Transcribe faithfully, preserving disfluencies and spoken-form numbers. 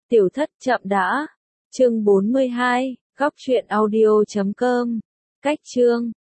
Tiểu thất chậm đã. Chương bốn mươi hai, góc truyện audio chấm com. Cách chương